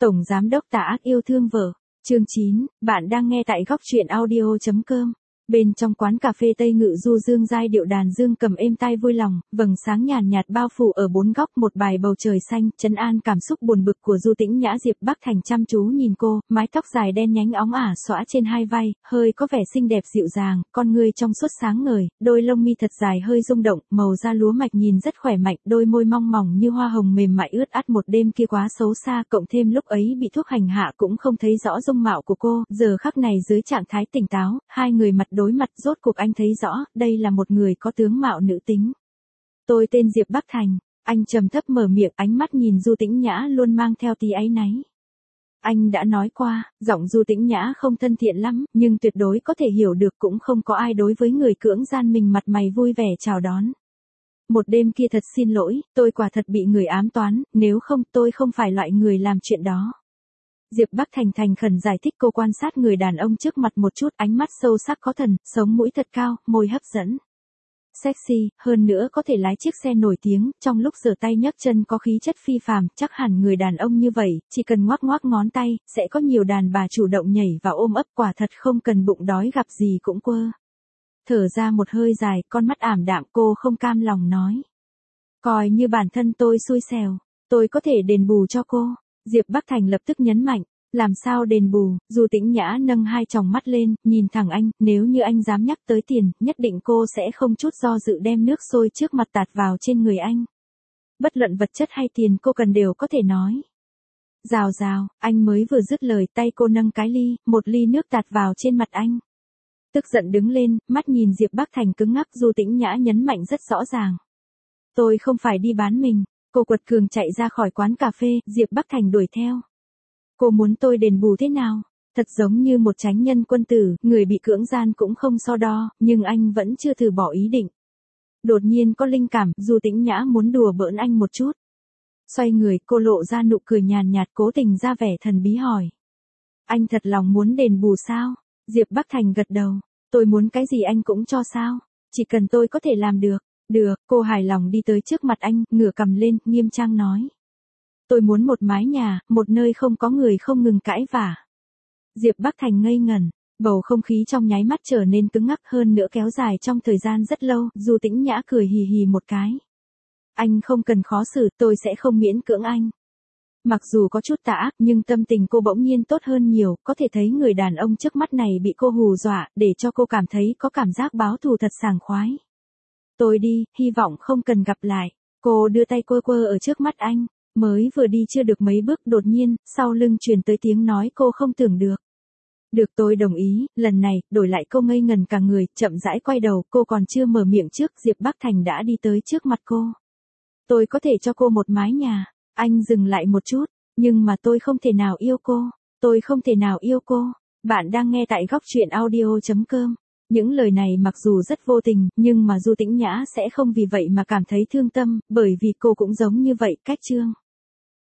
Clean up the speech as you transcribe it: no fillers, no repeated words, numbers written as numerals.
Tổng Giám đốc Tà Ác yêu thương vợ. Chương 9, bạn đang nghe tại góc truyện audio.com. Bên trong quán cà phê Tây Ngự Du dương giai điệu đàn dương cầm êm tai vui lòng, vầng sáng nhàn nhạt bao phủ ở bốn góc một bài bầu trời xanh, trấn an cảm xúc buồn bực của Du Tĩnh Nhã. Diệp Bắc Thành chăm chú nhìn cô, mái tóc dài đen nhánh óng ả xõa trên hai vai, hơi có vẻ xinh đẹp dịu dàng, con ngươi trong suốt sáng ngời, đôi lông mi thật dài hơi rung động, màu da lúa mạch nhìn rất khỏe mạnh, đôi môi mong mỏng như hoa hồng mềm mại ướt át. Một đêm kia quá xấu xa, cộng thêm lúc ấy bị thuốc hành hạ cũng không thấy rõ dung mạo của cô, giờ khắc này dưới trạng thái tỉnh táo, hai người mặt đối mặt, rốt cuộc anh thấy rõ, đây là một người có tướng mạo nữ tính. Tôi tên Diệp Bắc Thành, anh trầm thấp mở miệng, ánh mắt nhìn Du Tĩnh Nhã luôn mang theo tí áy náy. Anh đã nói qua, giọng Du Tĩnh Nhã không thân thiện lắm, nhưng tuyệt đối có thể hiểu được, cũng không có ai đối với người cưỡng gian mình mặt mày vui vẻ chào đón. Một đêm kia thật xin lỗi, tôi quả thật bị người ám toán, nếu không tôi không phải loại người làm chuyện đó. Diệp Bắc Thành thành khẩn giải thích. Cô quan sát người đàn ông trước mặt một chút, ánh mắt sâu sắc có thần, sống mũi thật cao, môi hấp dẫn. Sexy, hơn nữa có thể lái chiếc xe nổi tiếng, trong lúc giở tay nhấc chân có khí chất phi phàm, chắc hẳn người đàn ông như vậy, chỉ cần ngoắc ngoắc ngón tay, sẽ có nhiều đàn bà chủ động nhảy vào ôm ấp, quả thật không cần bụng đói gặp gì cũng quơ. Thở ra một hơi dài, con mắt ảm đạm, cô không cam lòng nói. Coi như bản thân tôi xui xẻo, tôi có thể đền bù cho cô. Diệp Bắc Thành lập tức nhấn mạnh, làm sao đền bù? Du Tĩnh Nhã nâng hai tròng mắt lên, nhìn thẳng anh, nếu như anh dám nhắc tới tiền, nhất định cô sẽ không chút do dự đem nước sôi trước mặt tạt vào trên người anh. Bất luận vật chất hay tiền cô cần đều có thể nói. Rào rào, anh mới vừa dứt lời, tay cô nâng cái ly, một ly nước tạt vào trên mặt anh. Tức giận đứng lên, mắt nhìn Diệp Bắc Thành cứng ngắc. Du Tĩnh Nhã nhấn mạnh rất rõ ràng. Tôi không phải đi bán mình. Cô quật cường chạy ra khỏi quán cà phê, Diệp Bắc Thành đuổi theo. Cô muốn tôi đền bù thế nào? Thật giống như một chánh nhân quân tử, người bị cưỡng gian cũng không so đo, nhưng anh vẫn chưa từ bỏ ý định. Đột nhiên có linh cảm, Du Tĩnh Nhã muốn đùa bỡn anh một chút. Xoay người, cô lộ ra nụ cười nhàn nhạt, cố tình ra vẻ thần bí hỏi. Anh thật lòng muốn đền bù sao? Diệp Bắc Thành gật đầu. Tôi muốn cái gì anh cũng cho sao? Chỉ cần tôi có thể làm được. Được, cô hài lòng đi tới trước mặt anh, ngửa cầm lên, nghiêm trang nói. Tôi muốn một mái nhà, một nơi không có người không ngừng cãi vả. Diệp Bắc Thành ngây ngẩn, bầu không khí trong nháy mắt trở nên cứng ngắc, hơn nữa kéo dài trong thời gian rất lâu. Du Tĩnh Nhã cười hì hì một cái. Anh không cần khó xử, tôi sẽ không miễn cưỡng anh. Mặc dù có chút tà ác, nhưng tâm tình cô bỗng nhiên tốt hơn nhiều, có thể thấy người đàn ông trước mắt này bị cô hù dọa, để cho cô cảm thấy có cảm giác báo thù thật sảng khoái. Tôi đi, hy vọng không cần gặp lại. Cô đưa tay quơ quơ ở trước mắt anh, mới vừa đi chưa được mấy bước, đột nhiên, sau lưng truyền tới tiếng nói cô không tưởng được. Được, tôi đồng ý. Lần này, đổi lại cô ngây ngần cả người, chậm rãi quay đầu, cô còn chưa mở miệng trước, Diệp Bắc Thành đã đi tới trước mặt cô. Tôi có thể cho cô một mái nhà. Anh dừng lại một chút, nhưng mà tôi không thể nào yêu cô. Tôi không thể nào yêu cô. Bạn đang nghe tại góc truyện audio.com. Những lời này mặc dù rất vô tình, nhưng mà Du Tĩnh Nhã sẽ không vì vậy mà cảm thấy thương tâm, bởi vì cô cũng giống như vậy. Cách chương